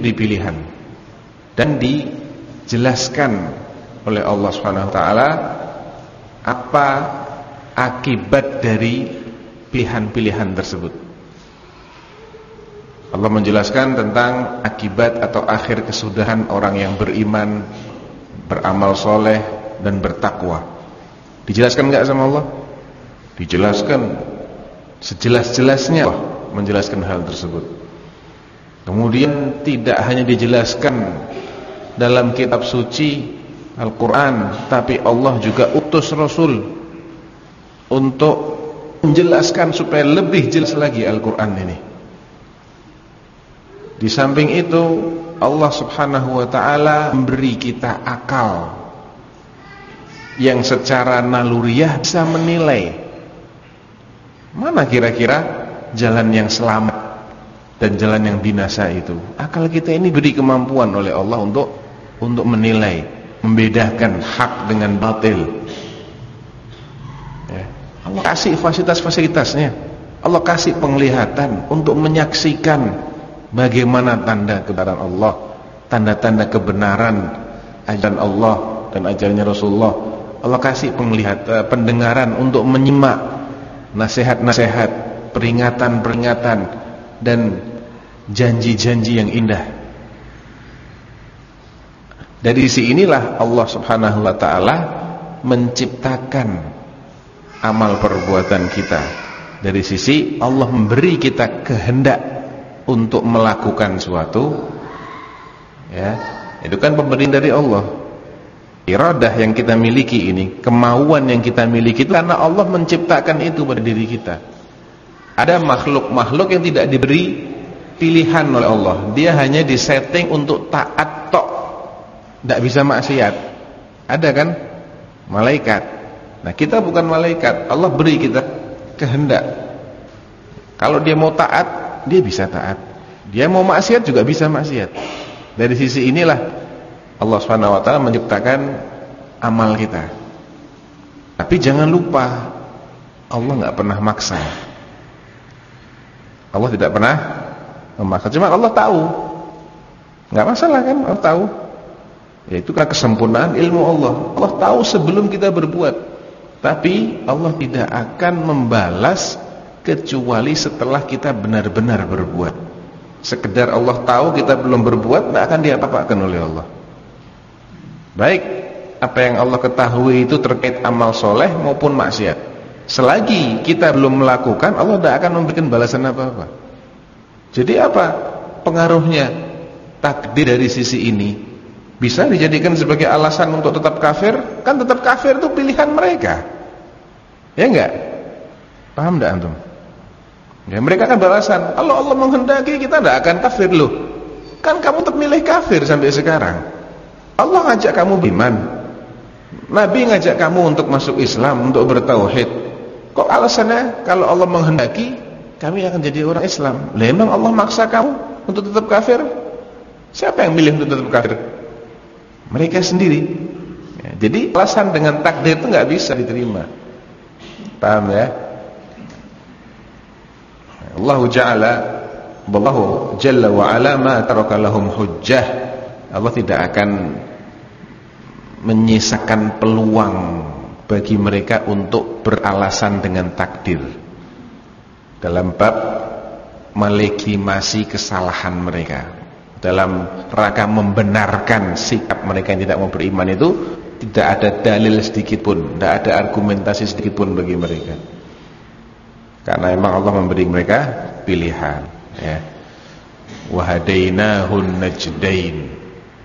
diberi pilihan dan dijelaskan oleh Allah Subhanahu wa taala apa akibat dari pilihan-pilihan tersebut. Allah menjelaskan tentang akibat atau akhir kesudahan orang yang beriman, beramal soleh dan bertakwa. Dijelaskan enggak sama Allah? Dijelaskan sejelas-jelasnya Allah menjelaskan hal tersebut. Kemudian tidak hanya dijelaskan dalam kitab suci Al-Quran, tapi Allah juga utus Rasul untuk menjelaskan supaya lebih jelas lagi Al-Quran ini. Di samping itu Allah Subhanahu wa ta'ala memberi kita akal yang secara naluriah bisa menilai mana kira-kira jalan yang selamat dan jalan yang binasa itu. Akal kita ini beri kemampuan oleh Allah untuk menilai, membedakan hak dengan batil. Ya. Allah kasih fasilitas-fasilitasnya. Allah kasih penglihatan untuk menyaksikan bagaimana tanda kebenaran Allah, tanda-tanda kebenaran ajaran Allah dan ajarannya Rasulullah. Allah kasih penglihatan, pendengaran untuk menyimak nasihat-nasihat, peringatan-peringatan dan janji-janji yang indah. Dari sisi inilah Allah Subhanahu wa ta'ala menciptakan amal perbuatan kita. Dari sisi Allah memberi kita kehendak untuk melakukan suatu, ya, itu kan pemberian dari Allah. Iradah yang kita miliki ini, kemauan yang kita miliki itu karena Allah menciptakan itu pada diri kita. Ada makhluk-makhluk yang tidak diberi pilihan oleh Allah. Dia hanya disetting untuk taat tok, tidak bisa maksiat. Ada kan? Malaikat. Nah, kita bukan malaikat. Allah beri kita kehendak. Kalau dia mau taat, dia bisa taat. Dia mau maksiat juga bisa maksiat. Dari sisi inilah Allah Subhanahu wa ta'ala menciptakan amal kita. Tapi jangan lupa, Allah nggak pernah maksa. Allah tidak pernah memaksa. Cuma Allah tahu, nggak masalah kan? Allah tahu. Yaitu karena kesempurnaan ilmu Allah. Allah tahu sebelum kita berbuat. Tapi Allah tidak akan membalas kecuali setelah kita benar-benar berbuat. Sekedar Allah tahu kita belum berbuat, tidak akan diapa-apakan oleh Allah. Baik apa yang Allah ketahui itu terkait amal soleh maupun maksiat, selagi kita belum melakukan, Allah tidak akan memberikan balasan apa-apa. Jadi apa pengaruhnya takdir dari sisi ini? Bisa dijadikan sebagai alasan untuk tetap kafir? Kan tetap kafir itu pilihan mereka, ya enggak? Paham enggak antum? Ya, mereka kan balasan, kalau Allah menghendaki kita tidak akan kafir loh. Kan kamu tetap milih kafir sampai sekarang. Allah ngajak kamu beriman, Nabi ngajak kamu untuk masuk Islam, untuk bertauhid. Kok alasannya kalau Allah menghendaki kami akan jadi orang Islam? Lah emang Allah maksa kamu untuk tetap kafir? Siapa yang milih untuk tetap kafir? Mereka sendiri. Ya, jadi alasan dengan takdir itu nggak bisa diterima. Paham ya? Allahu Jalla wa ala ma taraka lahum hujjah. Allah tidak akan menyisakan peluang bagi mereka untuk beralasan dengan takdir dalam bab melegitimasi kesalahan mereka, dalam rangka membenarkan sikap mereka yang tidak mau beriman. Itu tidak ada dalil sedikit pun, tidak ada argumentasi sedikit pun bagi mereka, karena memang Allah memberi mereka pilihan, ya. Wa hadainahun najdain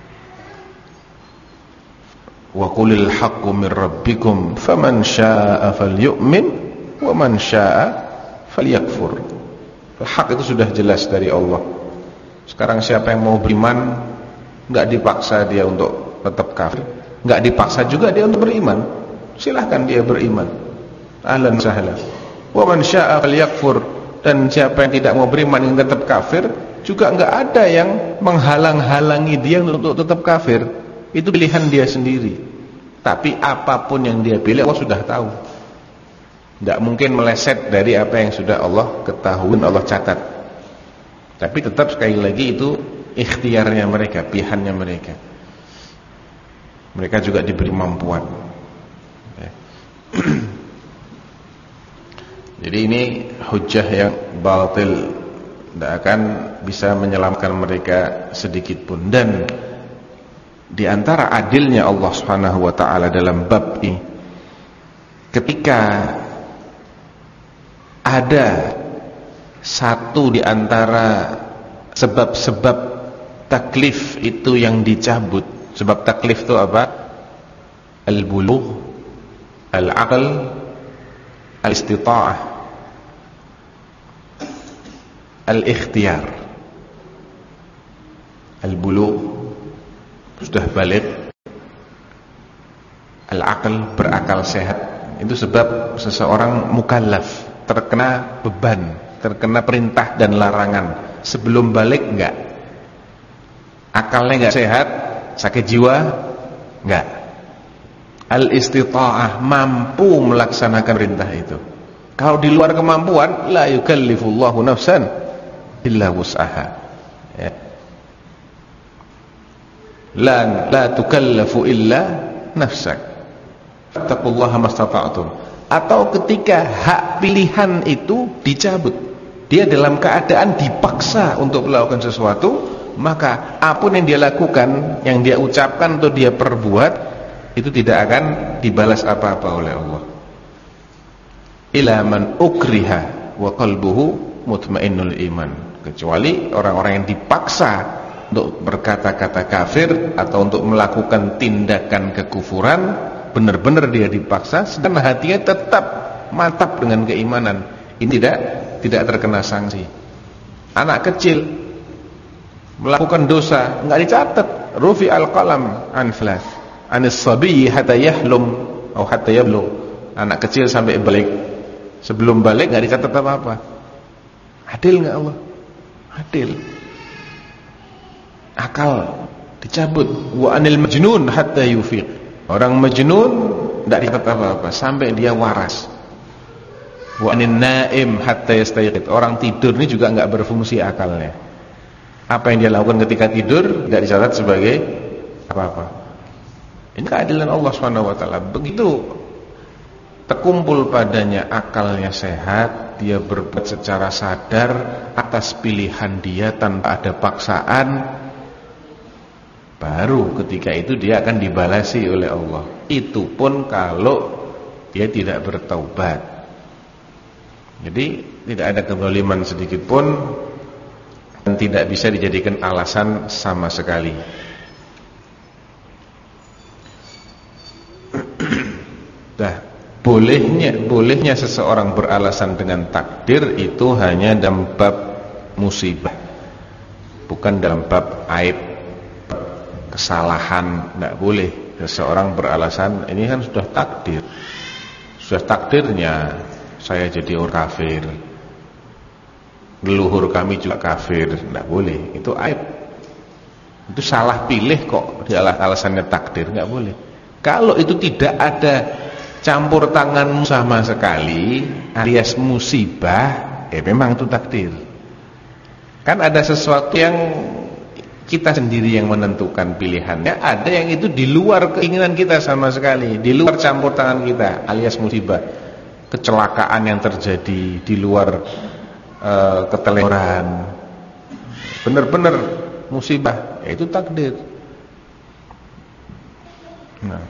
wa qulil haqqu min rabbikum faman syaa'a falyu'min wa man syaa'a falyakfur. Hak itu sudah jelas dari Allah. Sekarang siapa yang mau beriman, enggak dipaksa dia untuk tetap kafir, enggak dipaksa juga dia untuk beriman. Silahkan dia beriman, ahlan sahlan. Wa man syaa'a falyakfur. Dan siapa yang tidak mau beriman yang tetap kafir, juga enggak ada yang menghalang-halangi dia untuk tetap kafir. Itu pilihan dia sendiri. Tapi apapun yang dia pilih, Allah sudah tahu. Tidak mungkin meleset dari apa yang sudah Allah ketahui, Allah catat. Tapi tetap sekali lagi itu ikhtiarnya mereka, pilihannya mereka. Mereka juga diberi kemampuan. Jadi ini hujjah yang batil, tidak akan bisa menyelamatkan mereka sedikit pun. Dan di antara adilnya Allah Subhanahu wa taala dalam bab ini, ketika ada satu di antara sebab-sebab taklif itu yang dicabut. Sebab taklif itu apa? Al-bulugh, al-aql, al-istita'ah, al-ikhtiyar. Al-bulugh, sudah balik. Al-aql, berakal sehat. Itu sebab seseorang mukallaf, terkena beban, terkena perintah dan larangan. Sebelum balik enggak, akalnya enggak sehat, sakit jiwa enggak. Al-istita'ah, mampu melaksanakan perintah itu. Kalau di luar kemampuan, la yukallifullahu nafsan illa wus'aha, ya. La tukallafu illa nafsak, fattaqullaha mastata'tum. Atau ketika hak pilihan itu dicabut, dia dalam keadaan dipaksa untuk melakukan sesuatu, maka apapun yang dia lakukan, yang dia ucapkan atau dia perbuat, itu tidak akan dibalas apa-apa oleh Allah. Ila man ukriha wa qalbuhu mutmainnul iman. Kecuali orang-orang yang dipaksa untuk berkata-kata kafir atau untuk melakukan tindakan kekufuran, benar-benar dia dipaksa, sedang hatinya tetap mantap dengan keimanan. Ini tidak terkena sanksi. Anak kecil melakukan dosa, enggak dicatat. Rufi al-qalam an thalath, anis sabiyyi hatta yahlum atau hatta yablugh. Anak kecil sampai balik. Sebelum balik enggak dicatat apa-apa. Adil enggak Allah? Adil. Akal dicabut. Wa anil majnun hatta yufiq. Orang majnun enggak dicatat apa-apa sampai dia waras. Wa anin naim hatta yastayqid. Orang tidur ini juga enggak berfungsi akalnya. Apa yang dia lakukan ketika tidur tidak dicatat sebagai apa-apa. Ini keadilan Allah SWT. Begitu terkumpul padanya akalnya sehat, dia berbuat secara sadar atas pilihan dia tanpa ada paksaan, baru ketika itu dia akan dibalasi oleh Allah. Itu pun kalau dia tidak bertaubat. Jadi tidak ada kezaliman sedikit pun dan tidak bisa dijadikan alasan sama sekali. Nah, bolehnya seseorang beralasan dengan takdir itu hanya dalam bab musibah, bukan dalam bab aib, kesalahan. Tidak boleh seseorang beralasan, ini kan sudah takdir, sudah takdirnya saya jadi orang kafir, leluhur kami juga kafir. Tidak boleh, itu aib, itu salah pilih kok di alasannya takdir. Tidak boleh. Kalau itu tidak ada campur tanganmu sama sekali alias musibah, memang itu takdir. Kan ada sesuatu yang kita sendiri yang menentukan pilihannya, ada yang itu di luar keinginan kita sama sekali, di luar campur tangan kita alias musibah. Kecelakaan yang terjadi di luar keteledoran, benar-benar musibah, itu takdir. Nah,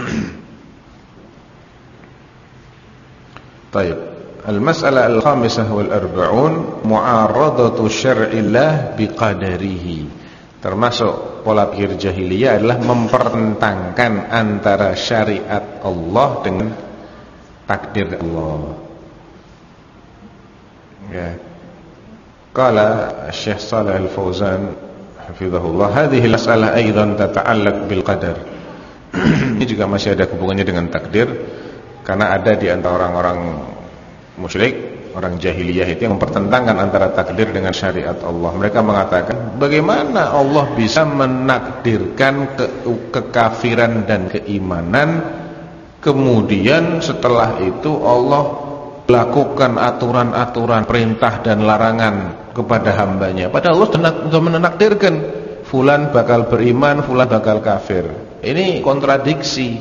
baik. Al-mas'alah al-khamisah wal-arba'un mu'aradatu syar'illah biqadarihi. Termasuk pola pikir jahiliyah adalah mempertentangkan antara syariat Allah dengan takdir Allah. Ya. Qala Syekh Shalih Al-Fauzan hafizahullah, hadhihi al-mas'alah aidan tata'allaq bil qadar. Ini juga masih ada hubungannya dengan takdir, karena ada di antara orang-orang musyrik, orang jahiliyah itu yang mempertentangkan antara takdir dengan syariat Allah. Mereka mengatakan, bagaimana Allah bisa menakdirkan kekafiran dan keimanan, kemudian setelah itu Allah lakukan aturan-aturan, perintah dan larangan, kepada hambanya. Padahal Allah sudah menakdirkan fulan bakal beriman, fulan bakal kafir. Ini kontradiksi.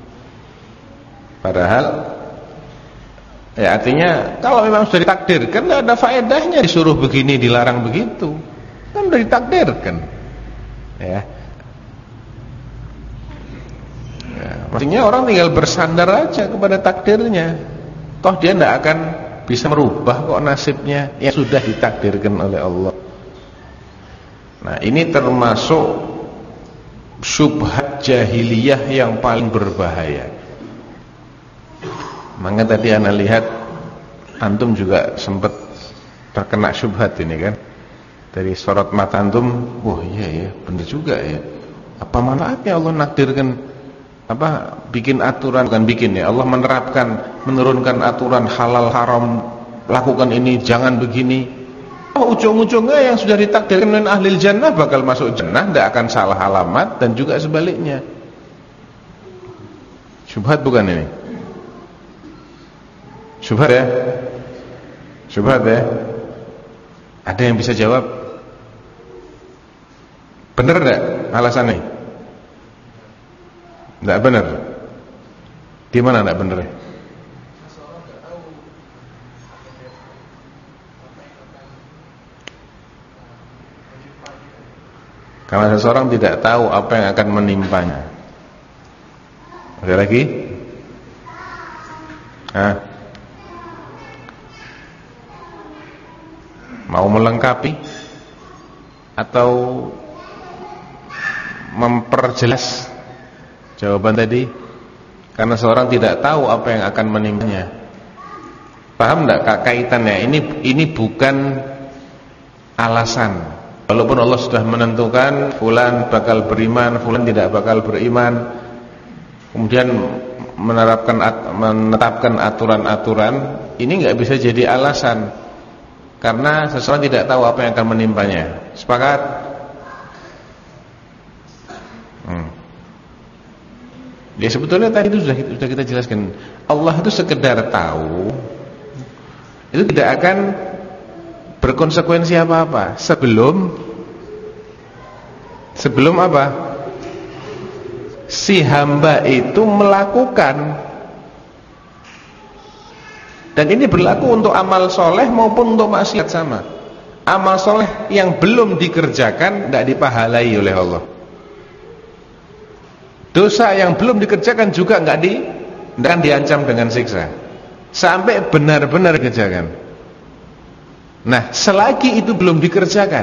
Padahal ya artinya kalau memang sudah ditakdirkan, tidak ada faedahnya disuruh begini dilarang begitu. Kan sudah ditakdirkan. Ya. Maksudnya orang tinggal bersandar aja kepada takdirnya. Toh dia tidak akan bisa merubah kok nasibnya yang sudah ditakdirkan oleh Allah. Nah, ini termasuk syubhat jahiliyah yang paling berbahaya. Maka tadi ana lihat antum juga sempat terkena syubhat ini kan. Dari sorot mata antum, wah iya ya, benar juga ya. Apa manfaatnya Allah nakdirkan bikin aturan, bukan bikin ya, Allah menurunkan aturan halal haram, lakukan ini, jangan begini. Ujung-ujungnya yang sudah ditakdirkan oleh ahli jannah bakal masuk jannah, tidak akan salah alamat, dan juga sebaliknya. Syubhat bukan ini? Syubhat ya? Syubhat ya? Ada yang bisa jawab? Benar tidak alasannya? Tidak benar. Di mana tidak benar? Karena seseorang tidak tahu apa yang akan menimpanya. Ada lagi? Mau melengkapi atau memperjelas jawaban tadi? Karena seorang tidak tahu apa yang akan menimpanya. Paham tidak kaitannya? Ini bukan alasan. Walaupun Allah sudah menentukan fulan bakal beriman, fulan tidak bakal beriman, kemudian menetapkan aturan-aturan, ini nggak bisa jadi alasan. Karena seseorang tidak tahu apa yang akan menimpanya. Sepakat? Ya sebetulnya tadi itu sudah kita jelaskan. Allah itu sekedar tahu, itu tidak akan berkonsekuensi apa-apa sebelum apa? Si hamba itu melakukan. Dan ini berlaku untuk amal soleh maupun untuk maksiat sama. Amal soleh yang belum dikerjakan tidak dipahalai oleh Allah. Dosa yang belum dikerjakan juga tidak akan diancam dengan siksa sampai benar-benar dikerjakan. Nah, selagi itu belum dikerjakan,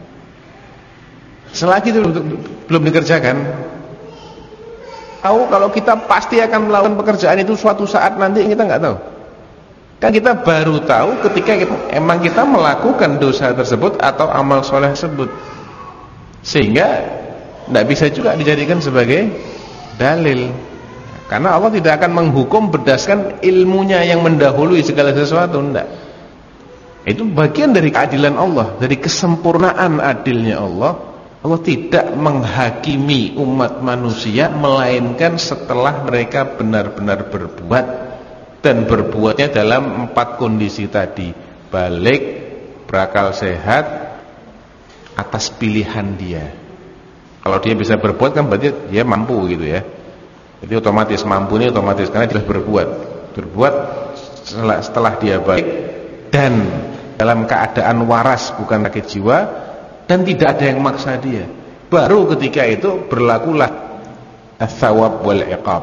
tahu kalau kita pasti akan melakukan pekerjaan itu suatu saat nanti, kita nggak tahu. Kan kita baru tahu ketika kita melakukan dosa tersebut atau amal soleh tersebut, sehingga tidak bisa juga dijadikan sebagai dalil. Karena Allah tidak akan menghukum berdasarkan ilmunya yang mendahului segala sesuatu, tidak. Itu bagian dari keadilan Allah, dari kesempurnaan adilnya Allah. Allah tidak menghakimi umat manusia melainkan setelah mereka benar-benar berbuat, dan berbuatnya dalam 4 kondisi tadi: balik, berakal sehat, atas pilihan dia. Kalau dia bisa berbuat kan berarti dia mampu gitu ya. Jadi otomatis mampu ini otomatis karena dia berbuat setelah dia balik dan dalam keadaan waras, bukan sakit jiwa, dan tidak ada yang maksa dia. Baru ketika itu berlakulah ats-tsawab wal iqab,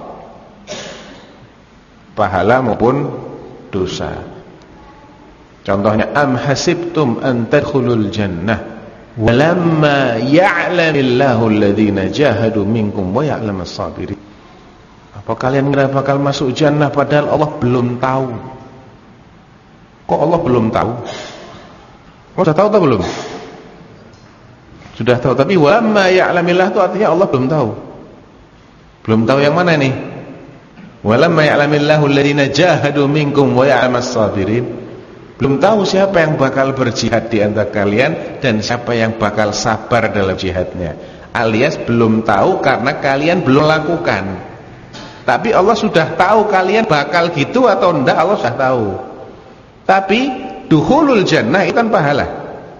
pahala maupun dosa. Contohnya, am hasibtum an tadkhulul jannah walamma ya'lamillahu alladhina jahadu minkum wa ya'lamas sabirin. Apa kalian kira bakal masuk jannah padahal Allah belum tahu? Kok Allah belum tahu? Sudah tahu atau belum? Sudah tahu, tapi walamma ya'lamillah itu artinya Allah belum tahu. Belum tahu yang mana nih? Walamma ya'lamillahu alladhina jahadu minkum wa ya'lamas sabirin. Belum tahu siapa yang bakal berjihad di antara kalian dan siapa yang bakal sabar dalam jihadnya. Alias belum tahu karena kalian belum lakukan. Tapi Allah sudah tahu kalian bakal gitu atau enggak, Allah sudah tahu. Tapi dukhulul jannah itu kan pahala.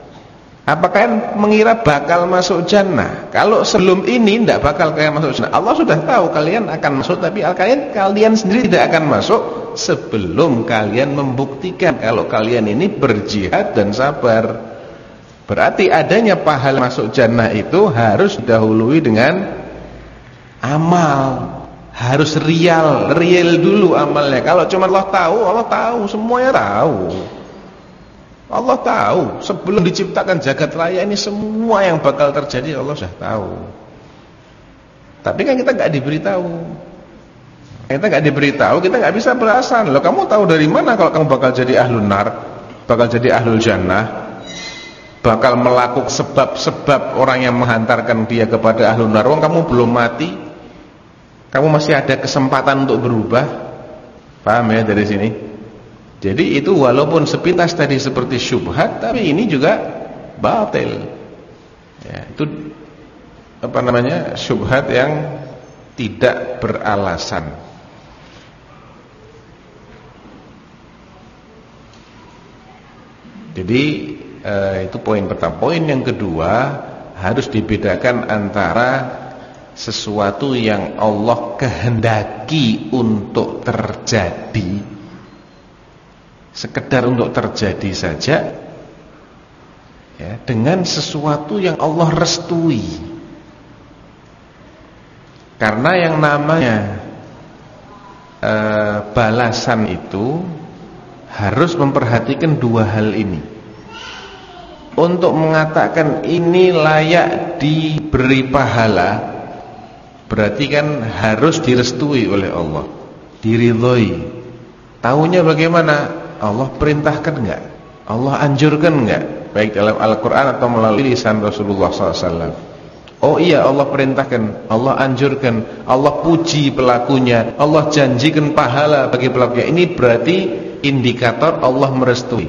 Apa kalian mengira bakal masuk jannah? Kalau sebelum ini tidak bakal kalian masuk jannah. Allah sudah tahu kalian akan masuk, tapi kalian sendiri tidak akan masuk sebelum kalian membuktikan kalau kalian ini berjihad dan sabar. Berarti adanya pahala masuk jannah itu harus didahului dengan amal. Harus real dulu amalnya. Kalau cuma Allah tahu, semuanya tahu. Allah tahu, sebelum diciptakan jagat raya ini semua yang bakal terjadi Allah sudah tahu. Tapi kan kita nggak diberitahu. Kita nggak diberitahu, kita nggak bisa beralasan. Loh, kamu tahu dari mana kalau kamu bakal jadi ahlun nar, bakal jadi ahlul jannah, bakal melakukan sebab-sebab orang yang menghantarkan dia kepada ahlun nar. Wong kamu belum mati, kamu masih ada kesempatan untuk berubah. Paham ya dari sini? Jadi itu walaupun sepintas tadi seperti syubhat, tapi ini juga batil. Ya, itu syubhat yang tidak beralasan. Jadi itu poin pertama. Poin yang kedua, harus dibedakan antara sesuatu yang Allah kehendaki untuk terjadi, sekedar untuk terjadi saja, ya, dengan sesuatu yang Allah restui. Karena yang namanya balasan itu harus memperhatikan dua hal ini. Untuk mengatakan ini layak diberi pahala, berarti kan harus direstui oleh Allah, diridhoi. Tahunya bagaimana? Allah perintahkan enggak? Allah anjurkan enggak? Baik dalam Al-Quran atau melalui lisan Rasulullah SAW. Oh iya, Allah perintahkan, Allah anjurkan, Allah puji pelakunya, Allah janjikan pahala bagi pelakunya. Ini berarti indikator Allah merestui.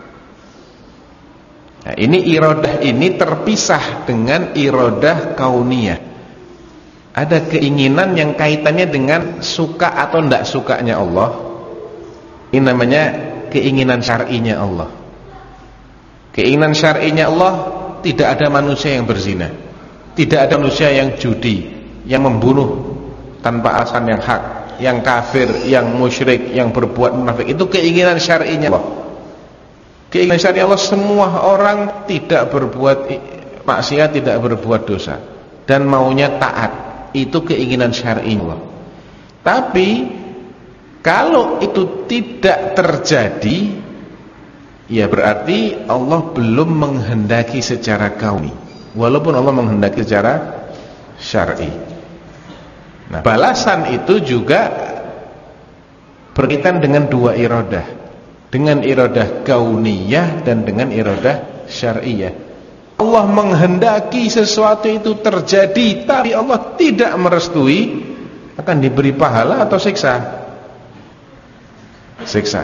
Nah, ini iradah ini terpisah dengan iradah kauniyah. Ada keinginan yang kaitannya dengan suka atau tidak sukanya Allah. Ini namanya keinginan syar'inya Allah. Keinginan syar'inya Allah, tidak ada manusia yang berzina, tidak ada manusia yang judi, yang membunuh tanpa alasan yang hak, yang kafir, yang musyrik, yang berbuat munafik. Itu keinginan syar'inya Allah. Keinginan syar'i Allah, semua orang tidak berbuat maksiat, tidak berbuat dosa, dan maunya taat. Itu keinginan syar'i Allah. Tapi kalau itu tidak terjadi, ya berarti Allah belum menghendaki secara kauni, walaupun Allah menghendaki secara syar'i. Nah, balasan itu juga berkaitan dengan dua iradah, dengan iradah kauniyah dan dengan iradah syar'iyah. Allah menghendaki sesuatu itu terjadi, tapi Allah tidak merestui, akan diberi pahala atau siksa? Siksa.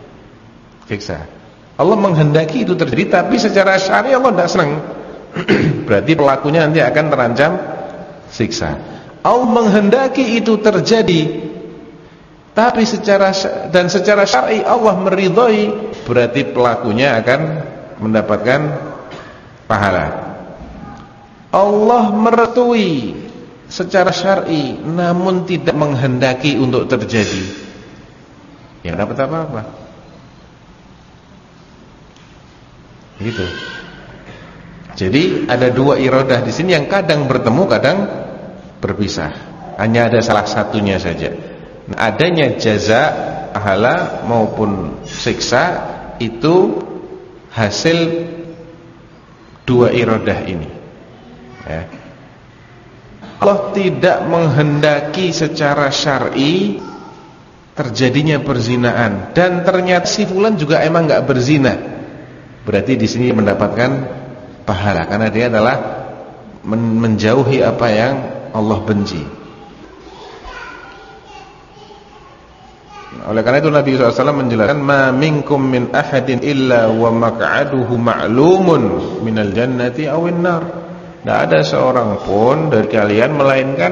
Allah menghendaki itu terjadi, tapi secara syar'i Allah tidak senang. Berarti pelakunya nanti akan terancam siksa. Allah menghendaki itu terjadi, tapi secara syar'i Allah meridhoi, berarti pelakunya akan mendapatkan pahala. Allah merestui secara syar'i, namun tidak menghendaki untuk terjadi, ya dapat apa-apa. Gitu. Jadi ada dua iradah di sini yang kadang bertemu, kadang berpisah. Hanya ada salah satunya saja. Nah, adanya jaza, pahala maupun siksa itu hasil dua iradah ini. Ya. Allah tidak menghendaki secara syar'i terjadinya perzinaan, dan ternyata si fulan juga emang nggak berzina, berarti di sini mendapatkan pahala karena dia adalah menjauhi apa yang Allah benci. Oleh karena itu Nabi SAW menjelaskan, ma minkum min ahadin illa wa maq'aduhu ma'lumun minal jannati awin nar. Tidak ada seorang pun dari kalian melainkan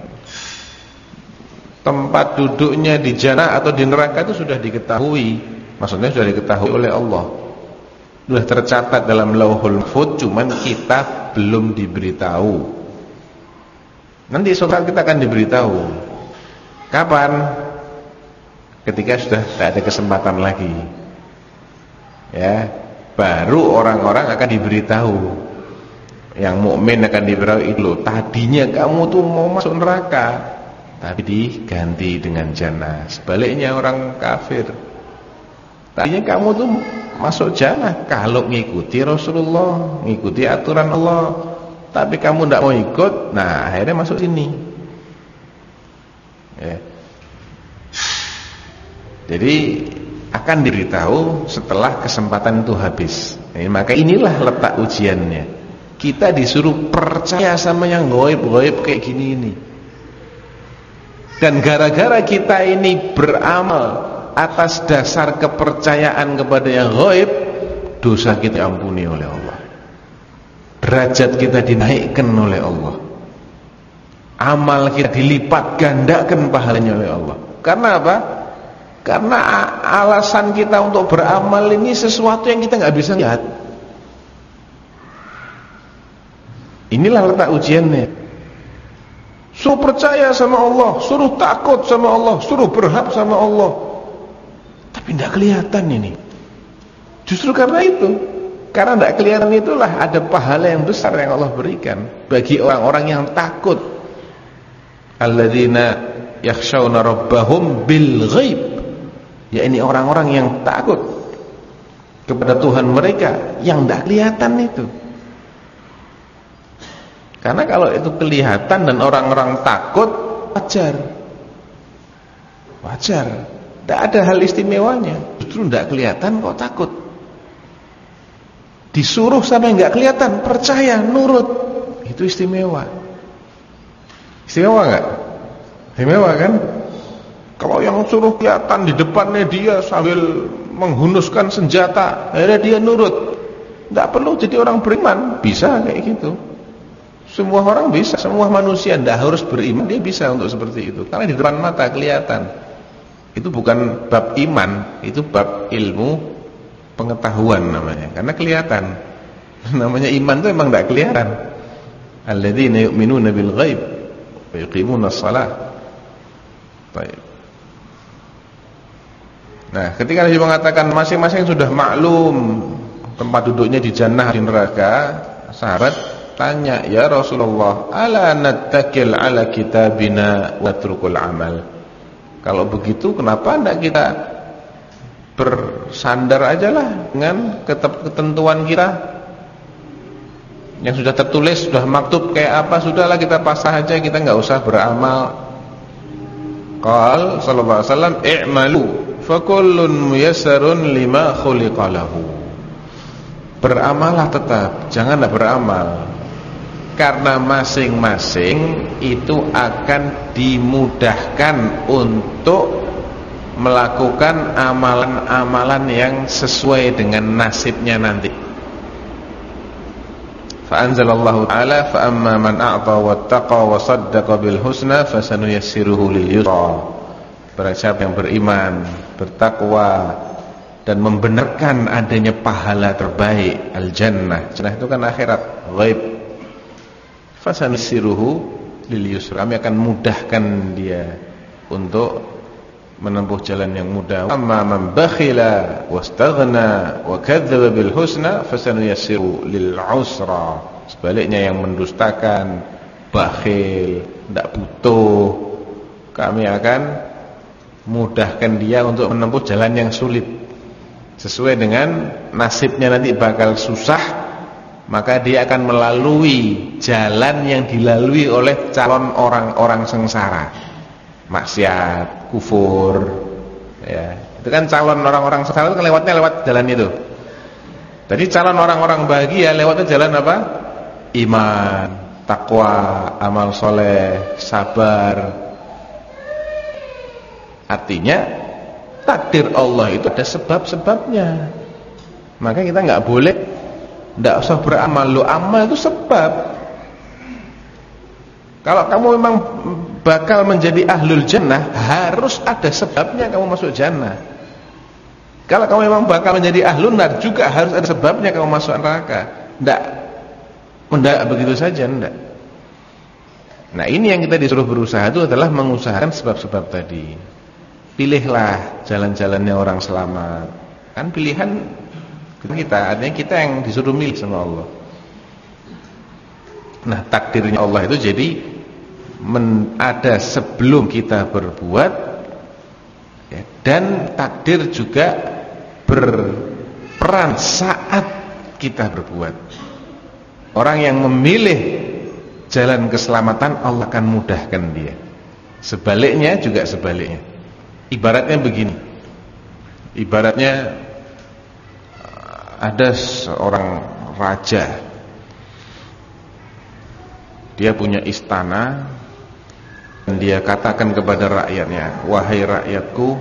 tempat duduknya di jannah atau di neraka itu sudah diketahui. Maksudnya sudah diketahui oleh Allah. Sudah tercatat dalam Lauhul Mahfuz, cuman kita belum diberitahu. Nanti suatu saat kita akan diberitahu. Kapan? Ketika sudah tidak ada kesempatan lagi. Ya, baru orang-orang akan diberitahu. Yang mukmin akan diberitahu itu, tadinya kamu tuh mau masuk neraka, tapi diganti dengan jannah. Sebaliknya orang kafir, tadinya kamu tuh masuk jannah kalau ngikuti Rasulullah, ngikuti aturan Allah, tapi kamu tidak mau ikut, nah akhirnya masuk sini. Ya. Jadi akan diberitahu setelah kesempatan itu habis. Maka inilah letak ujiannya. Kita disuruh percaya sama yang gaib-gaib kayak gini ini. Dan gara-gara kita ini beramal atas dasar kepercayaan kepada yang gaib, dosa kita ampuni oleh Allah, derajat kita dinaikkan oleh Allah, amal kita dilipat gandakan pahalanya oleh Allah. Karena apa? Karena alasan kita untuk beramal ini sesuatu yang kita nggak bisa lihat. Inilah letak ujiannya. Suruh percaya sama Allah, suruh takut sama Allah, suruh berharap sama Allah, tapi tidak kelihatan ini. Justru karena itu, karena tidak kelihatan itulah ada pahala yang besar yang Allah berikan bagi orang-orang yang takut. Alladzina yakhshawna rabbahum bil ghaib, yakni orang-orang yang takut kepada Tuhan mereka yang tidak kelihatan itu. Karena kalau itu kelihatan dan orang-orang takut, wajar. Tidak ada hal istimewanya. Justru tidak kelihatan kok takut. Disuruh sampai nggak kelihatan, percaya, nurut, itu istimewa. Istimewa nggak? Istimewa kan? Kalau yang suruh kelihatan di depannya dia sambil menghunuskan senjata, akhirnya dia nurut. Tidak perlu jadi orang beriman, bisa kayak gitu. Semua orang bisa, semua manusia tidak harus beriman, dia bisa untuk seperti itu. Karena di depan mata kelihatan. Itu bukan bab iman, itu bab ilmu pengetahuan namanya. Karena kelihatan. Namanya iman itu memang tidak kelihatan. Alladzina yu'minuna bil ghaib wa yuqimuna shalah. Baik. Nah, ketika Nabi mengatakan masing-masing sudah maklum tempat duduknya di jannah di neraka, sahabat tanya, ya Rasulullah, ala nattakil ala kitabina wa trukul amal. Kalau begitu kenapa tidak kita bersandar aja lah dengan ketentuan kita yang sudah tertulis, sudah maktub kayak apa, sudahlah kita pasrah aja, kita nggak usah beramal. Qal sallallahu alaihi wasallam, i'malu fa kullun muyassarun lima khuliqa lahu. Beramalah tetap, janganlah beramal, karena masing-masing itu akan dimudahkan untuk melakukan amalan-amalan yang sesuai dengan nasibnya nanti. Fa anzalallahu ta'ala, fa amma man a'ta wattaqa wa saddaqa bil husna fasanuyassiruhu lil yusra. Barang siapa yang beriman, bertakwa dan membenarkan adanya pahala terbaik, al-jannah. Jannah itu kan akhirat, ghaib. Fasanuyassiruhu lil yusra. Kami akan mudahkan dia untuk menempuh jalan yang mudah. Amma man bakhila wastaghna wa kadzdzaba bil husna fasanuyassiru lil usra. Sebaliknya yang mendustakan, bakhil, tidak butuh, kami akan mudahkan dia untuk menempuh jalan yang sulit. Sesuai dengan nasibnya nanti bakal susah, maka dia akan melalui jalan yang dilalui oleh calon orang-orang sengsara. Maksiat, kufur, ya. Itu kan calon orang-orang sengsara itu kan lewatnya lewat jalan itu. Jadi calon orang-orang bahagia lewatnya jalan apa? Iman, takwa, amal soleh, sabar. Artinya takdir Allah itu ada sebab-sebabnya. Maka kita nggak boleh, nggak usah beramal. Lo amal itu sebab. Kalau kamu memang bakal menjadi ahlul jannah, harus ada sebabnya kamu masuk jannah. Kalau kamu memang bakal menjadi ahlun nar, juga harus ada sebabnya kamu masuk neraka. Tidak mendadak begitu saja, tidak. Nah, ini yang kita disuruh berusaha itu adalah mengusahakan sebab-sebab tadi. Pilihlah jalan-jalannya orang selamat. Kan pilihan kita, artinya kita yang disuruh milih sama Allah. Nah, takdirnya Allah itu jadi ada sebelum kita berbuat, ya, dan takdir juga berperan saat kita berbuat. Orang yang memilih jalan keselamatan, Allah akan mudahkan dia. Sebaliknya juga sebaliknya. Ibaratnya begini. Ibaratnya ada seorang raja. Dia punya istana dan dia katakan kepada rakyatnya, "Wahai rakyatku,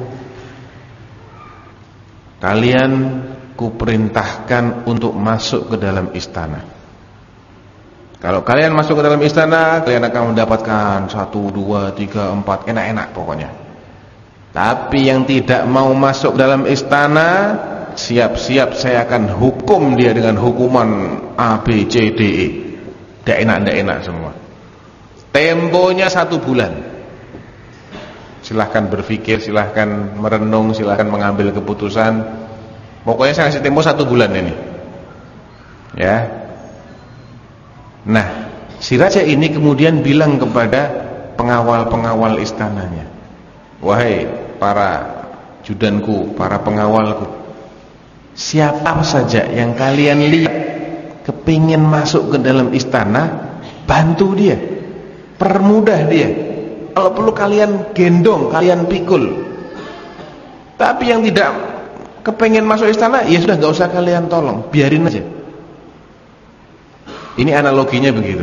kalian kuperintahkan untuk masuk ke dalam istana. Kalau kalian masuk ke dalam istana, kalian akan mendapatkan 1, 2, 3, 4, enak-enak pokoknya. Tapi yang tidak mau masuk dalam istana, siap-siap saya akan hukum dia dengan hukuman A, B, C, D, E. Tidak enak semua. Temponya 1 bulan. Silahkan berpikir, silahkan merenung, silahkan mengambil keputusan. Pokoknya saya kasih tempo 1 bulan ini. Ya. Nah, si raja ini kemudian bilang kepada pengawal-pengawal istananya, "Wahai para judanku, para pengawalku, siapa saja yang kalian lihat kepingin masuk ke dalam istana, bantu dia, permudah dia. Kalau perlu kalian gendong, kalian pikul. Tapi yang tidak kepingin masuk istana, ya sudah, gak usah kalian tolong, biarin aja." Ini analoginya begitu.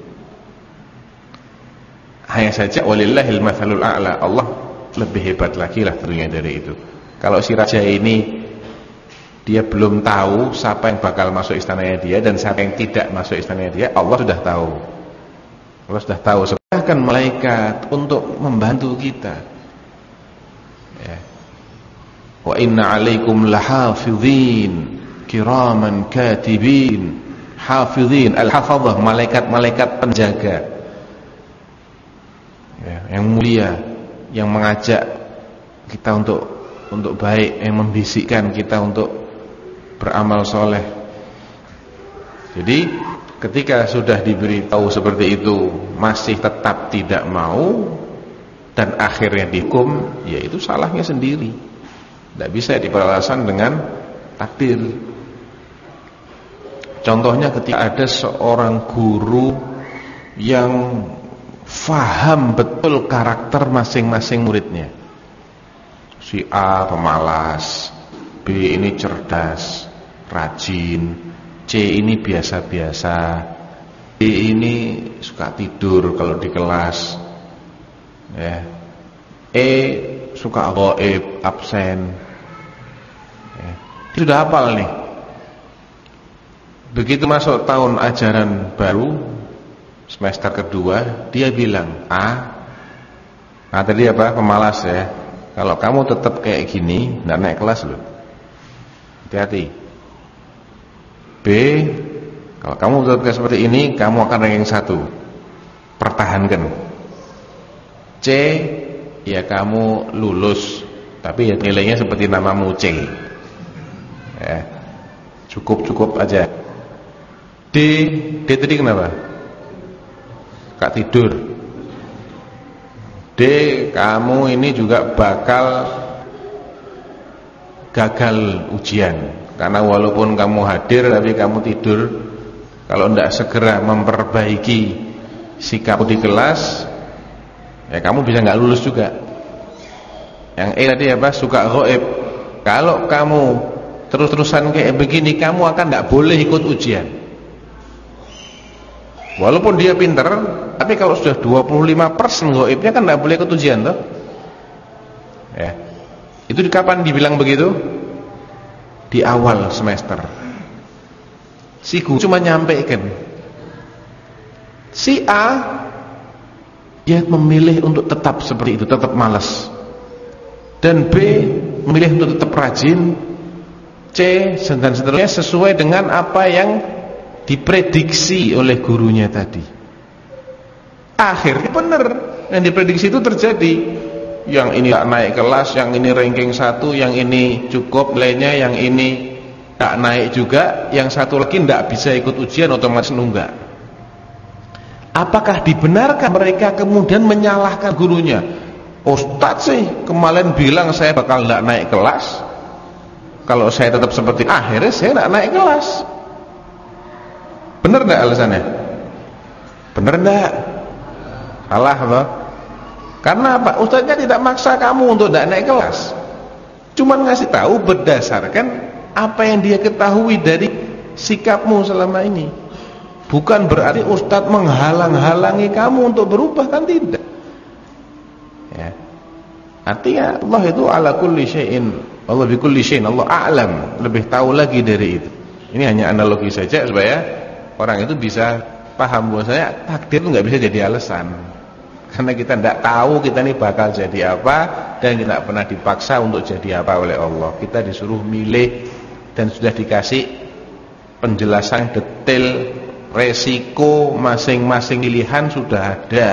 Hanya saja walillahil matsalul a'la, Allah lebih hebat lagi lah tentunya dari itu. Kalau si raja ini dia belum tahu siapa yang bakal masuk istananya dia dan siapa yang tidak masuk istananya dia, Allah sudah tahu. Allah sudah tahu. Bahkan malaikat untuk membantu kita. Ya. Wa inna 'alaikum lahafizin kiraman katibin. Hafizin, al-hafazah, malaikat-malaikat penjaga, ya, yang mulia, yang mengajak kita untuk baik, yang membisikkan kita untuk beramal soleh. Jadi ketika sudah diberitahu seperti itu masih tetap tidak mau dan akhirnya dihukum, ya itu salahnya sendiri. Tidak bisa diperalasan dengan takdir. Contohnya ketika ada seorang guru yang faham betul karakter masing-masing muridnya. Si A pemalas, B ini cerdas, rajin, C ini biasa-biasa, D ini suka tidur kalau di kelas, ya. E suka ghaib, absen. Ya. Dia sudah hafal nih. Begitu masuk tahun ajaran baru, semester kedua, dia bilang, nah tadi apa? Pemalas ya. Kalau kamu tetap kayak gini, nggak naik kelas loh. Hati-hati. B, kalau kamu tetap kayak seperti ini, kamu akan ranking 1. Pertahankan. C, ya kamu lulus, tapi ya nilainya seperti namamu C. Ya, cukup aja. D tadi kenapa? Kak tidur. D, kamu ini juga bakal gagal ujian. Karena walaupun kamu hadir tapi kamu tidur. Kalau tidak segera memperbaiki sikap di kelas, ya kamu bisa nggak lulus juga. Yang E tadi apa? Suka ghaib. Kalau kamu terus-terusan kayak begini, kamu akan tidak boleh ikut ujian. Walaupun dia pinter, tapi kalau sudah 25% ghaibnya kan tidak boleh ikut ujian toh. Ya. Itu di kapan dibilang begitu? Di awal semester. Si guru cuma nyampaikan. Si A dia memilih untuk tetap seperti itu, tetap malas. Dan B memilih untuk tetap rajin, C dan seterusnya sesuai dengan apa yang diprediksi oleh gurunya tadi. Akhirnya benar, yang diprediksi itu terjadi. Yang ini tak naik kelas, yang ini ranking 1, yang ini cukup nilainya, yang ini tak naik juga, yang satu lagi tidak bisa ikut ujian, otomatis nunggak. Apakah dibenarkan mereka kemudian menyalahkan gurunya? Ustadz sih kemarin bilang saya bakal tidak naik kelas, kalau saya tetap seperti akhirnya saya tidak naik kelas. Benar tidak alasannya? Benar tidak? Salah loh. Karena apa? Ustadznya tidak maksa kamu untuk tidak naik kelas, cuman ngasih tahu berdasarkan apa yang dia ketahui dari sikapmu selama ini. Bukan berarti Ustadz menghalang-halangi kamu untuk berubah, kan tidak ya. Artinya Allah itu ala kulli syai'in, Allah bi kulli syai'in, Allah a'lam, lebih tahu lagi dari itu. Ini hanya analogi saja supaya orang itu bisa paham bahwasanya takdir itu nggak bisa jadi alasan. Karena kita tidak tahu kita ini bakal jadi apa, dan kita tidak pernah dipaksa untuk jadi apa oleh Allah. Kita disuruh milih dan sudah dikasih penjelasan detail, resiko masing-masing pilihan sudah ada.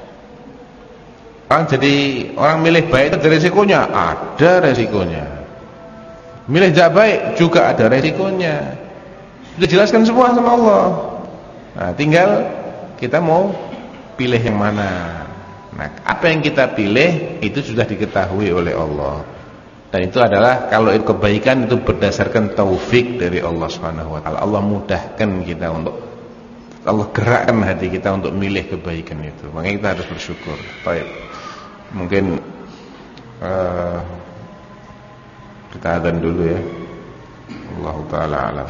Orang milih baik itu ada resikonya, ada resikonya. Milih tidak baik juga ada resikonya. Sudah jelaskan semua sama Allah. Nah, tinggal kita mau pilih yang mana. Nah, apa yang kita pilih itu sudah diketahui oleh Allah. Dan itu adalah, kalau itu kebaikan itu berdasarkan taufik dari Allah Subhanahu wa taala. Allah mudahkan kita untuk, Allah gerakkan hati kita untuk milih kebaikan itu. Makanya kita harus bersyukur. Baik. Mungkin kita adzan dulu ya. Allahu taala alam.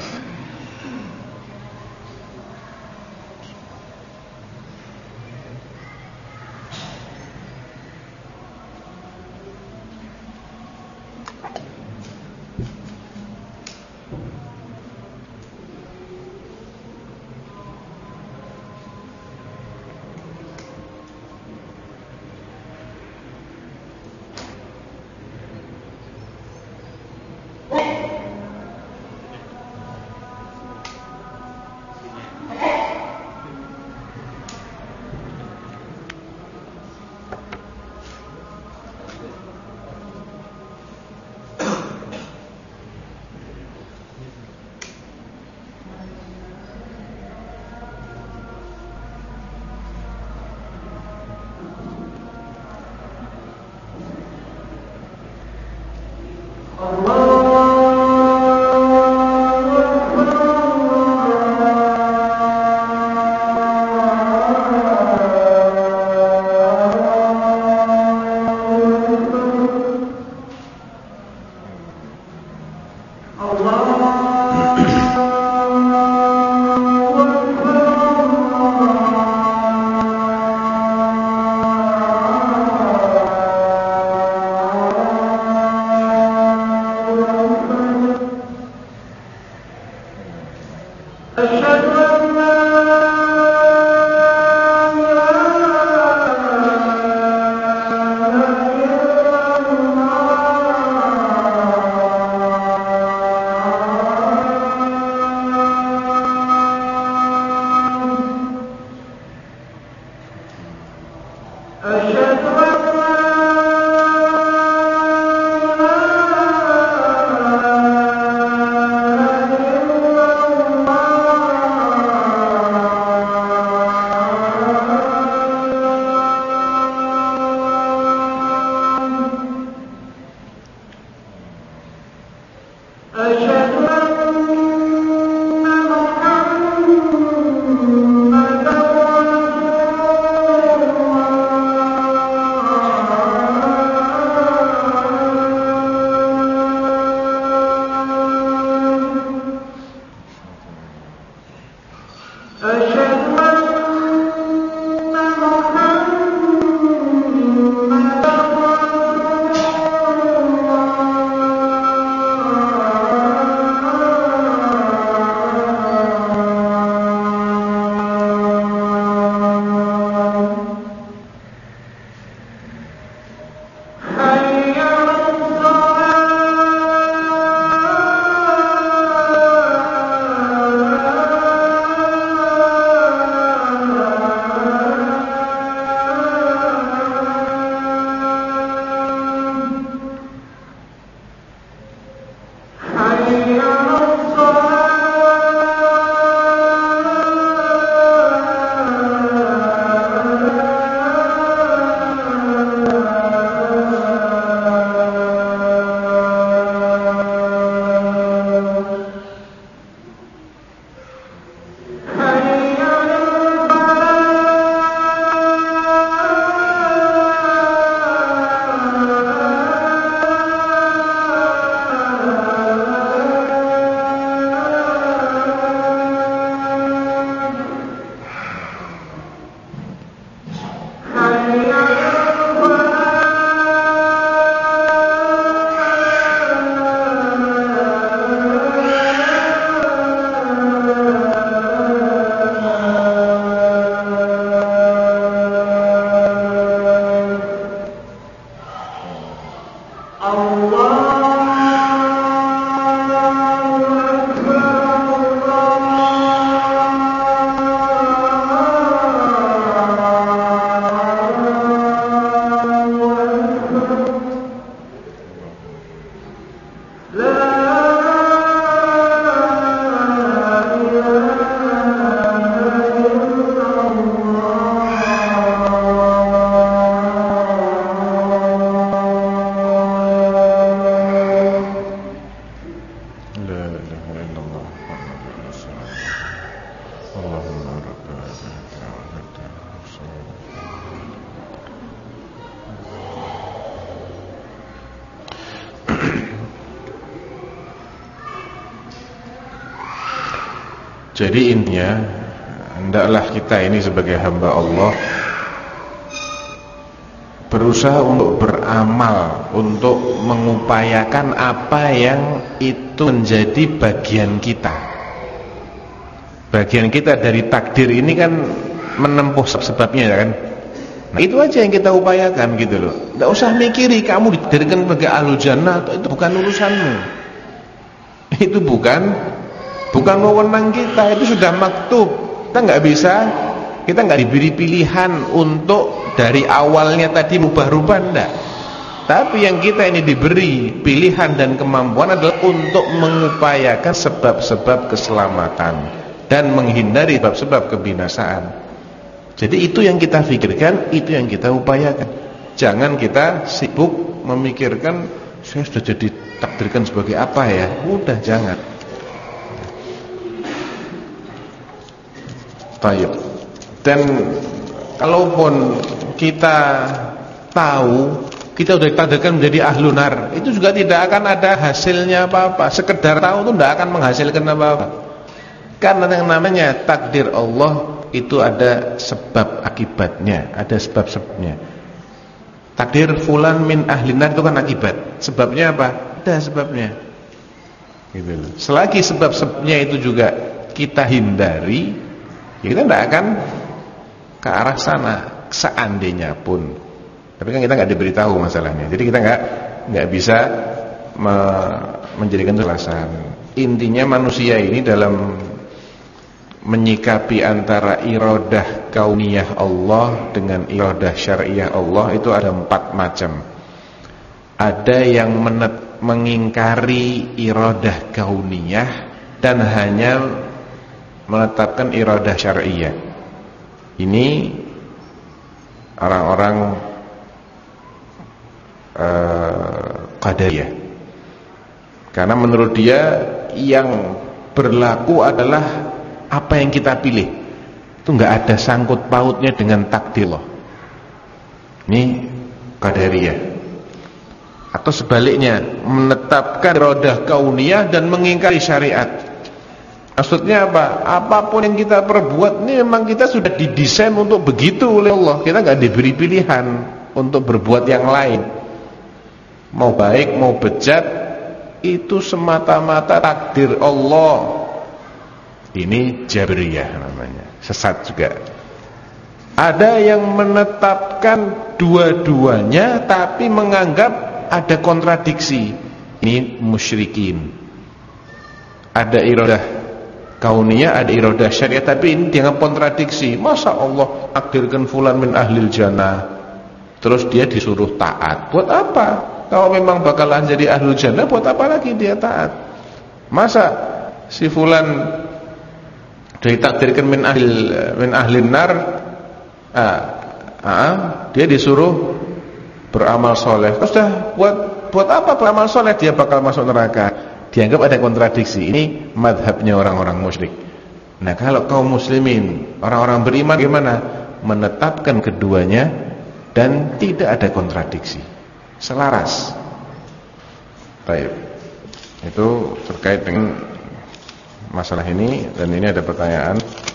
Jadi intinya, hendaklah kita ini sebagai hamba Allah berusaha untuk beramal, untuk mengupayakan apa yang itu menjadi bagian kita. Bagian kita dari takdir ini kan menempuh sebabnya, ya kan? Nah, itu aja yang kita upayakan gitu loh. Tidak usah mikiri kamu ditakdirkan sebagai ahlul jannah, itu bukan urusanmu. Itu bukan wewenang kita, itu sudah maktub. Kita nggak diberi pilihan untuk dari awalnya tadi mubah-rubah, enggak. Tapi yang kita ini diberi pilihan dan kemampuan adalah untuk mengupayakan sebab-sebab keselamatan dan menghindari sebab-sebab kebinasaan. Jadi itu yang kita pikirkan, itu yang kita upayakan. Jangan kita sibuk memikirkan saya sudah jadi takdirkan sebagai apa ya. Udah, jangan. Baik. Dan kalaupun kita tahu kita sudah ditakdirkan menjadi ahlu nar, itu juga tidak akan ada hasilnya apa-apa. Sekedar tahu itu tidak akan menghasilkan apa-apa. Karena yang namanya takdir Allah itu ada sebab akibatnya, ada sebab-sebabnya. Takdir fulan min ahli nar itu kan akibat. Sebabnya apa? Ada sebabnya. Gitu loh. Selagi sebab-sebabnya itu juga kita hindari, ya kita tidak akan ke arah sana seandainya pun. Tapi kan kita nggak diberitahu masalahnya, jadi kita nggak bisa menjadikan itu alasan. Intinya manusia ini dalam menyikapi antara iradah kauniyah Allah dengan iradah syariah Allah itu ada 4 macam. Ada yang mengingkari iradah kauniyah dan hanya menetapkan iradah syariah. Ini orang-orang qadariyah. Karena menurut dia yang berlaku adalah apa yang kita pilih. Itu enggak ada sangkut pautnya dengan takdir Allah. Ini qadariyah. Atau sebaliknya, menetapkan iradah kauniyah dan mengingkari syariat. Maksudnya apa? Apapun yang kita perbuat ini memang kita sudah didesain untuk begitu oleh Allah. Kita enggak diberi pilihan untuk berbuat yang lain. Mau baik, mau bejat, itu semata-mata takdir Allah. Ini Jabriyah namanya, sesat juga. Ada yang menetapkan dua-duanya tapi menganggap ada kontradiksi. Ini musyrikin. Ada iradah kauniyah, ada iradah syariah, tapi ini dianggap kontradiksi. Masa Allah takdirkan fulan min ahlil jannah, terus dia disuruh taat? Buat apa? Kalau memang bakalan jadi ahlul jannah, buat apa lagi dia taat? Masa si fulan ditakdirkan min ahlin nar, dia disuruh beramal soleh. Terus dah buat apa beramal soleh? Dia bakal masuk neraka. Dianggap ada kontradiksi. Ini madhabnya orang-orang musyrik. Nah, kalau kaum muslimin, orang-orang beriman bagaimana? Menetapkan keduanya dan tidak ada kontradiksi, selaras. Baik. Itu terkait dengan masalah ini. Dan ini ada pertanyaan.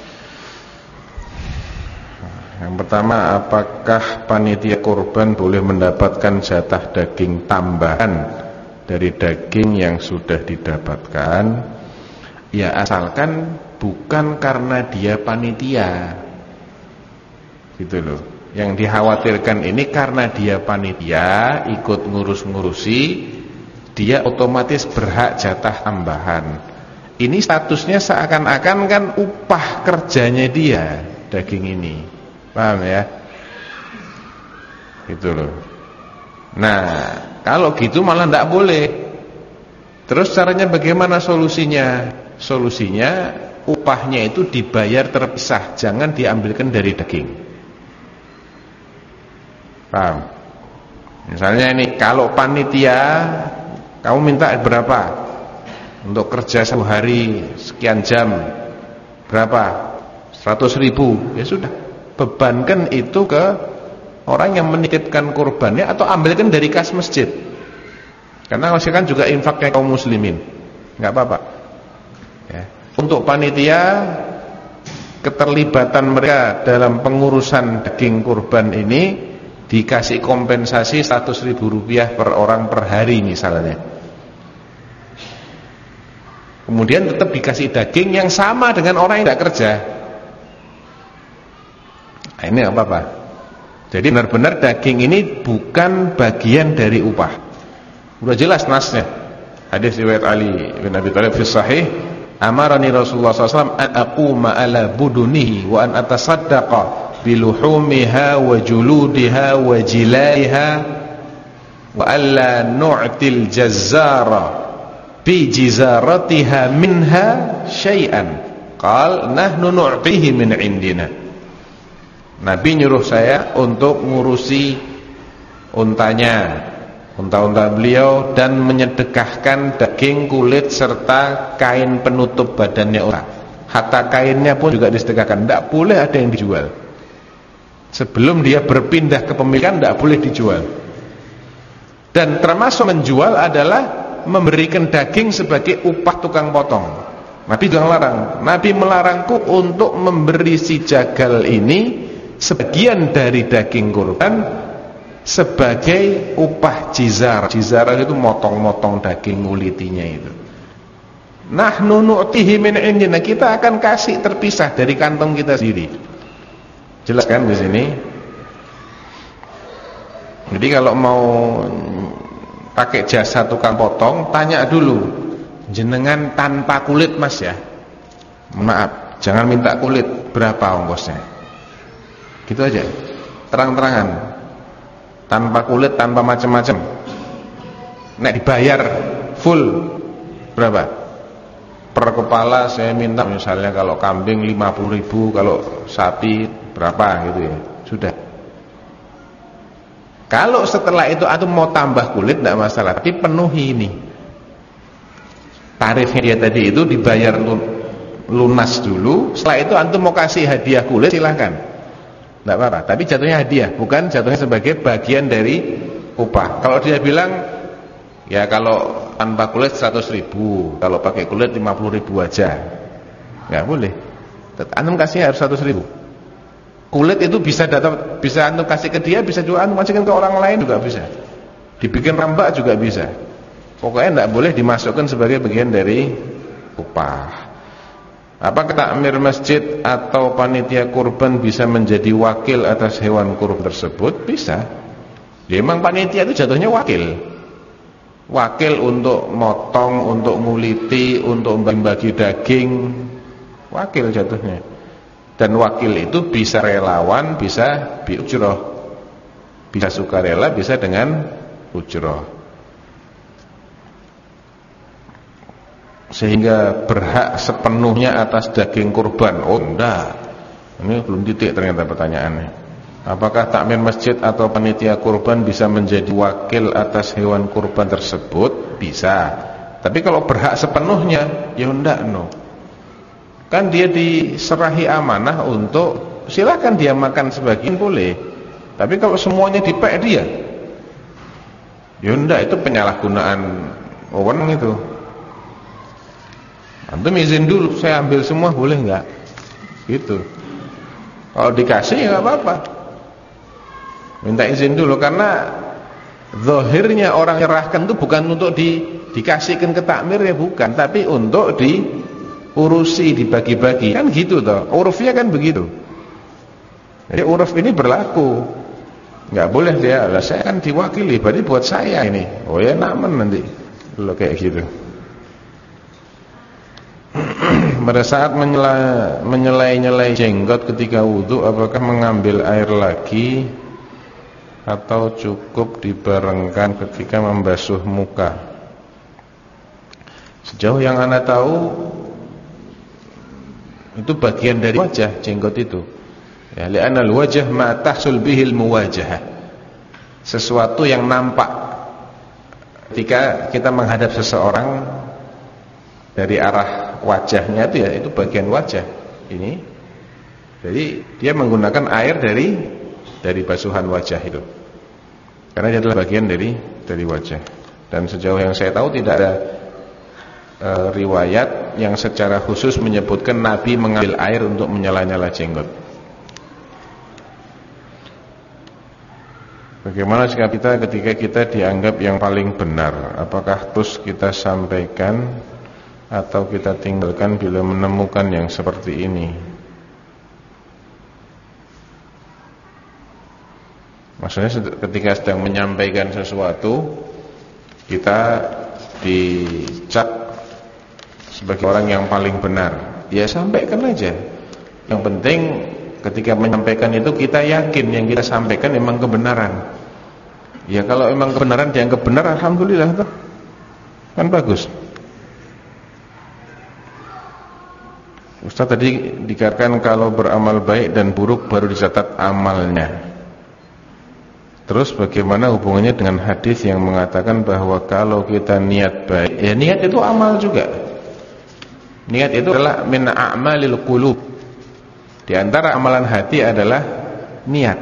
Yang pertama, apakah panitia kurban boleh mendapatkan jatah daging tambahan dari daging yang sudah didapatkan? Ya, asalkan bukan karena dia panitia, gitu loh. Yang dikhawatirkan ini karena dia panitia, ikut ngurus-ngurusi, dia otomatis berhak jatah tambahan. Ini statusnya seakan-akan kan upah kerjanya dia, daging ini. Paham ya? Gitu loh. Nah, kalau gitu malah tidak boleh. Terus caranya bagaimana solusinya? Solusinya upahnya itu dibayar terpisah, jangan diambilkan dari daging. Paham? Misalnya ini, kalau panitia kamu minta berapa untuk kerja 1 hari sekian jam, berapa? 100.000. Ya sudah, bebankan itu ke orang yang menitipkan kurbannya, atau ambilkan dari kas masjid. Karena masih kan juga infaknya kaum muslimin, nggak apa-apa. Ya. untuk panitia, keterlibatan mereka dalam pengurusan daging kurban ini dikasih kompensasi Rp100.000 per orang per hari misalnya. Kemudian tetap dikasih daging yang sama dengan orang yang tidak kerja. Nah, ini apa-apa. Jadi benar-benar daging ini bukan bagian dari upah. Sudah jelas nasnya. Hadis riwayat Ali bin Abi Thalib fi sahih, amarani Rasulullah SAW an aquma ala budunihi wa an atasaddaqa biluhumiha wa juludiha wa jilaiha wa alla nu'til jazzara bi jizaratiha minha syai'an. Qal nahnu nu'tihi min indina. Nabi nyuruh saya untuk ngurusi untanya, unta-unta beliau, dan menyedekahkan daging, kulit serta kain penutup badannya unta. Hatta kainnya pun juga disedekahkan. Tidak boleh ada yang dijual. Sebelum dia berpindah kepemilikan tidak boleh dijual. Dan termasuk menjual adalah memberikan daging sebagai upah tukang potong. Nabi juga melarang. Nabi melarangku untuk memberi si jagal ini sebagian dari daging kurban sebagai upah jizar. Jizar itu motong-motong daging, ngulitinya itu. Nahnu nu'tihi min indina, kita akan kasih terpisah dari kantong kita sendiri. Jelas kan di sini? Jadi kalau mau pakai jasa tukang potong, tanya dulu, jenengan tanpa kulit mas ya? Maaf, jangan minta kulit, berapa ongkosnya? Gitu aja, terang-terangan, tanpa kulit, tanpa macam-macam. Nek dibayar full berapa? Per kepala saya minta misalnya kalau kambing 50.000, kalau sapi berapa gitu ya. Sudah. Kalau setelah itu antum mau tambah kulit tidak masalah, tapi penuhi ini. Tarifnya dia tadi itu dibayar lunas dulu. Setelah itu antum mau kasih hadiah kulit silahkan. Tidak apa-apa, tapi jatuhnya hadiah, bukan jatuhnya sebagai bagian dari upah. Kalau dia bilang, ya kalau tanpa kulit 100.000, kalau pakai kulit 50.000 aja, nggak boleh. Antum kasih harus 100.000. Kulit itu bisa antum kasih ke dia, bisa juga antum kasihkan ke orang lain juga bisa. Dibikin rambak juga bisa. Pokoknya tidak boleh dimasukkan sebagai bagian dari upah. Apakah takmir masjid atau panitia kurban bisa menjadi wakil atas hewan kurban tersebut? Bisa. Ya, memang panitia itu jatuhnya wakil. Wakil untuk motong, untuk nguliti, untuk membagi daging. Wakil jatuhnya. Dan wakil itu bisa relawan, bisa biujroh. Bisa sukarela, bisa dengan ujroh. Sehingga berhak sepenuhnya atas daging kurban. Oh enggak, ini belum titik ternyata pertanyaannya. Apakah takmir masjid atau panitia kurban bisa menjadi wakil atas hewan kurban tersebut? Bisa. Tapi kalau berhak sepenuhnya, ya enggak, no. Kan dia diserahi amanah untuk, silakan dia makan sebagian boleh. Tapi kalau semuanya dipek dia, ya enggak, itu penyalahgunaan wewenang itu. Antum izin dulu, saya ambil semua boleh enggak? Gitu. Kalau dikasih ya enggak apa-apa. Minta izin dulu, karena zahirnya orang nyerahkan itu bukan untuk dikasihkan ke takmir, ya bukan, tapi untuk diurusi, dibagi-bagi. Kan gitu toh. Urufnya kan begitu. Jadi uruf ini berlaku. Enggak boleh dia, lah saya kan diwakili, berarti buat saya ini. Oh ya namen nanti. Kalau kayak gitu. Pada saat menyelai jenggot ketika wudhu, apakah mengambil air lagi atau cukup dibarengkan ketika membasuh muka? Sejauh yang Anda tahu, itu bagian dari wajah, jenggot itu. Ya, li'anal wajah ma tahsul bihil muwajahah. Sesuatu yang nampak ketika kita menghadap seseorang dari arah wajahnya itu, ya itu bagian wajah ini. Jadi dia menggunakan air dari basuhan wajah itu, karena dia adalah bagian dari wajah. Dan sejauh yang saya tahu tidak ada riwayat yang secara khusus menyebutkan Nabi mengambil air untuk menyela-nyela jenggot. Bagaimana sikap kita ketika kita dianggap yang paling benar? Apakah terus kita sampaikan atau kita tinggalkan bila menemukan yang seperti ini? Maksudnya ketika sedang menyampaikan sesuatu, kita dicap sebagai orang yang paling benar, ya sampaikan aja. Yang penting ketika menyampaikan itu kita yakin yang kita sampaikan memang kebenaran. Ya kalau memang kebenaran dianggap benar, alhamdulillah tuh. Kan bagus. Ustaz tadi dikatakan kalau beramal baik dan buruk baru dicatat amalnya. Terus bagaimana hubungannya dengan hadis yang mengatakan bahwa kalau kita niat baik, ya niat itu amal juga. Niat itu adalah min a'malil qulub. Di antara amalan hati adalah niat.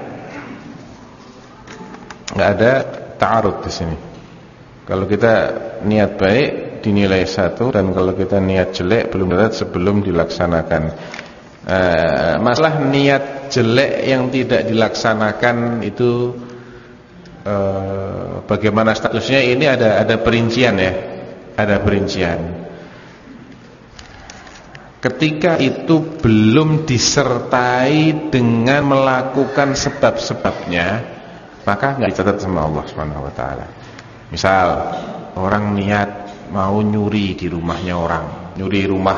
Enggak ada ta'arud di sini. Kalau kita niat baik dinilai 1, dan kalau kita niat jelek belum dapat sebelum dilaksanakan. Masalah niat jelek yang tidak dilaksanakan itu bagaimana statusnya, ini ada perincian ya. Ada perincian. Ketika itu belum disertai dengan melakukan sebab-sebabnya, maka enggak dicatat sama Allah Subhanahu wa taala. Misal orang niat mau nyuri di rumahnya orang, nyuri rumah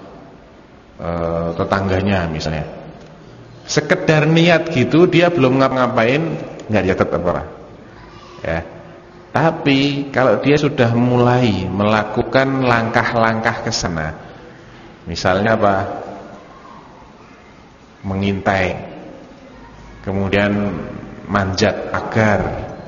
tetangganya misalnya. Sekedar niat gitu, dia belum ngapa-ngapain, enggak dicatat apa-apa. Ya. Tapi kalau dia sudah mulai melakukan langkah-langkah ke sana, misalnya apa? Mengintai, kemudian manjat pagar,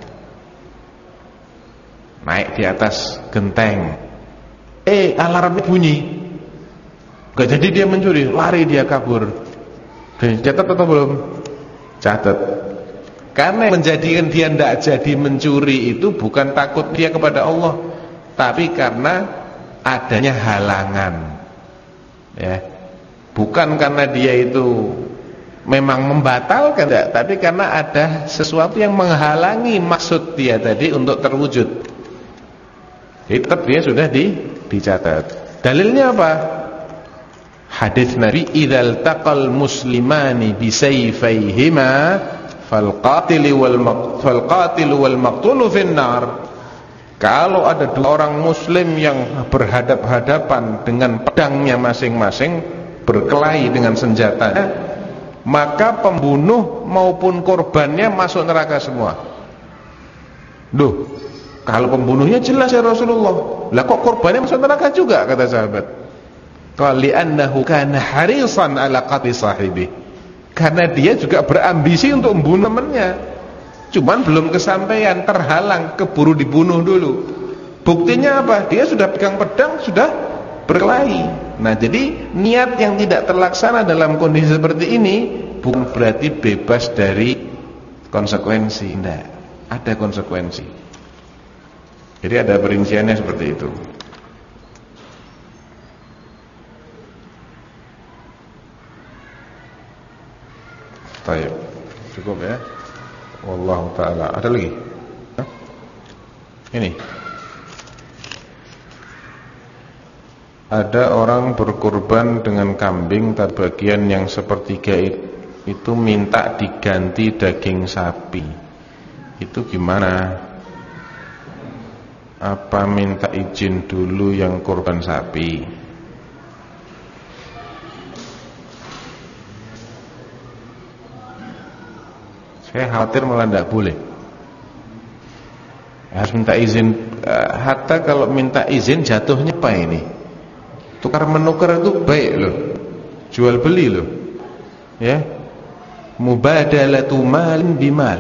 naik di atas genteng, alarmnya bunyi, gak jadi dia mencuri, lari dia kabur. Catat atau belum? Catat. Karena menjadikan dia tidak jadi mencuri itu bukan takut dia kepada Allah, tapi karena adanya halangan, ya. Bukan karena dia itu memang membatalkan, tidak, tapi karena ada sesuatu yang menghalangi maksud dia tadi untuk terwujud. Jadi tetap dia sudah dicatat. Dalilnya apa? Hadis Nabi, idzal taqal muslimani bisayfayhima falqatilu wal maqtulu finnar. Kalau ada dua orang muslim yang berhadap-hadapan dengan pedangnya masing-masing, berkelahi dengan senjatanya, maka pembunuh maupun korbannya masuk neraka semua. Duh, kalau pembunuhnya jelas ya Rasulullah, lah kok korbannya masuk neraka juga, kata sahabat. Qala li'annahu kana harisan ala qatli sahibi. Karena dia juga berambisi untuk membunuh temannya, cuman belum kesampaian, terhalang, keburu dibunuh dulu. Buktinya apa? Dia sudah pegang pedang, sudah berkelahi. Nah, jadi niat yang tidak terlaksana dalam kondisi seperti ini bukan berarti bebas dari konsekuensi. Tidak, ada konsekuensi. Jadi ada perinciannya seperti itu. Baik, cukup ya. Wallahu ta'ala. Ada lagi? Hah? Ini. Ada orang berkurban dengan kambing, tapi bagian yang sepertiga itu minta diganti daging sapi. Itu gimana? Apa minta izin dulu yang kurban sapi? Saya khawatir malah tidak boleh. Harus minta izin. Hatta kalau minta izin jatuhnya apa ini? Tukar menukar itu baik loh, jual beli loh, ya. Mubadalatu malin bimal.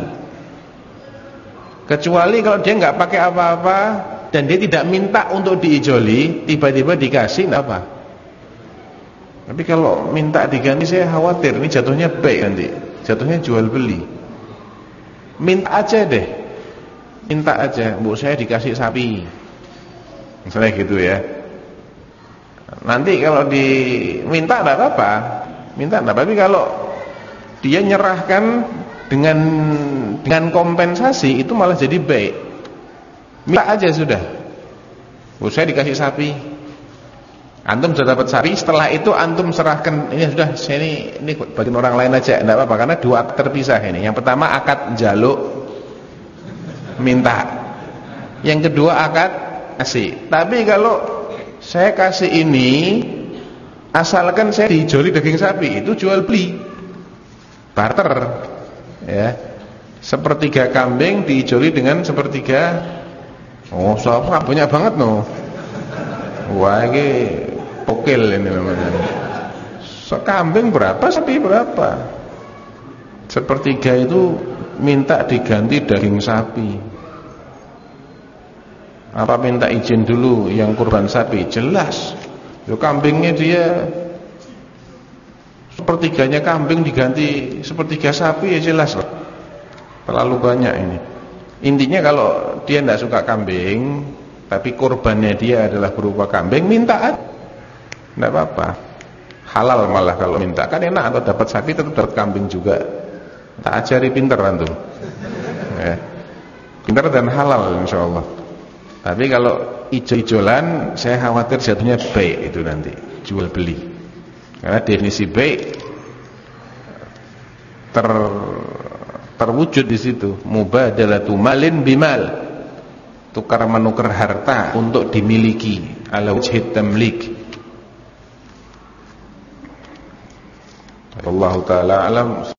Kecuali kalau dia nggak pakai apa-apa dan dia tidak minta untuk diijoli, tiba-tiba dikasih, nggak apa. Tapi kalau minta diganti, saya khawatir ini jatuhnya baik nanti, jatuhnya jual beli. Minta aja deh, minta aja, bu saya dikasih sapi, misalnya gitu ya. Nanti kalau diminta tidak apa-apa, minta tidak. Tapi kalau dia nyerahkan dengan kompensasi, itu malah jadi baik. Minta aja sudah. Saya dikasih sapi, antum sudah dapat sapi. Setelah itu antum serahkan, ini sudah, saya ini bagi orang lain aja, tidak apa-apa, karena dua akad terpisah ini. Yang pertama akad jaluk minta, yang kedua akad kasih. Tapi kalau saya kasih ini, asalkan saya dijoli daging sapi, itu jual beli, barter, ya. Sepertiga kambing dijoli dengan sepertiga. Oh, soalnya banyak banget no. Wah, ini pokil ini namanya. Sekambing berapa, sapi berapa? Sepertiga itu minta diganti daging sapi. Apa minta izin dulu yang kurban sapi? Jelas. Yo kambingnya dia sepertiganya kambing diganti sepertiga sapi, ya jelas lah. Terlalu banyak ini. Intinya kalau dia tidak suka kambing, tapi korbannya dia adalah berupa kambing, minta aja, tidak apa-apa. Halal malah kalau minta, kan enak. Atau dapat sapi tetap dapat kambing juga. Tak ajari pinter antum, ya. Pinter dan halal insyaallah. Tapi kalau ijo-ijolan, saya khawatir jatuhnya baik itu nanti, jual beli. Karena definisi baik terwujud di situ, mubadalatu malin bimal, tukar menukar harta untuk dimiliki, ala wajhit tamlik. Wallahu taala alam.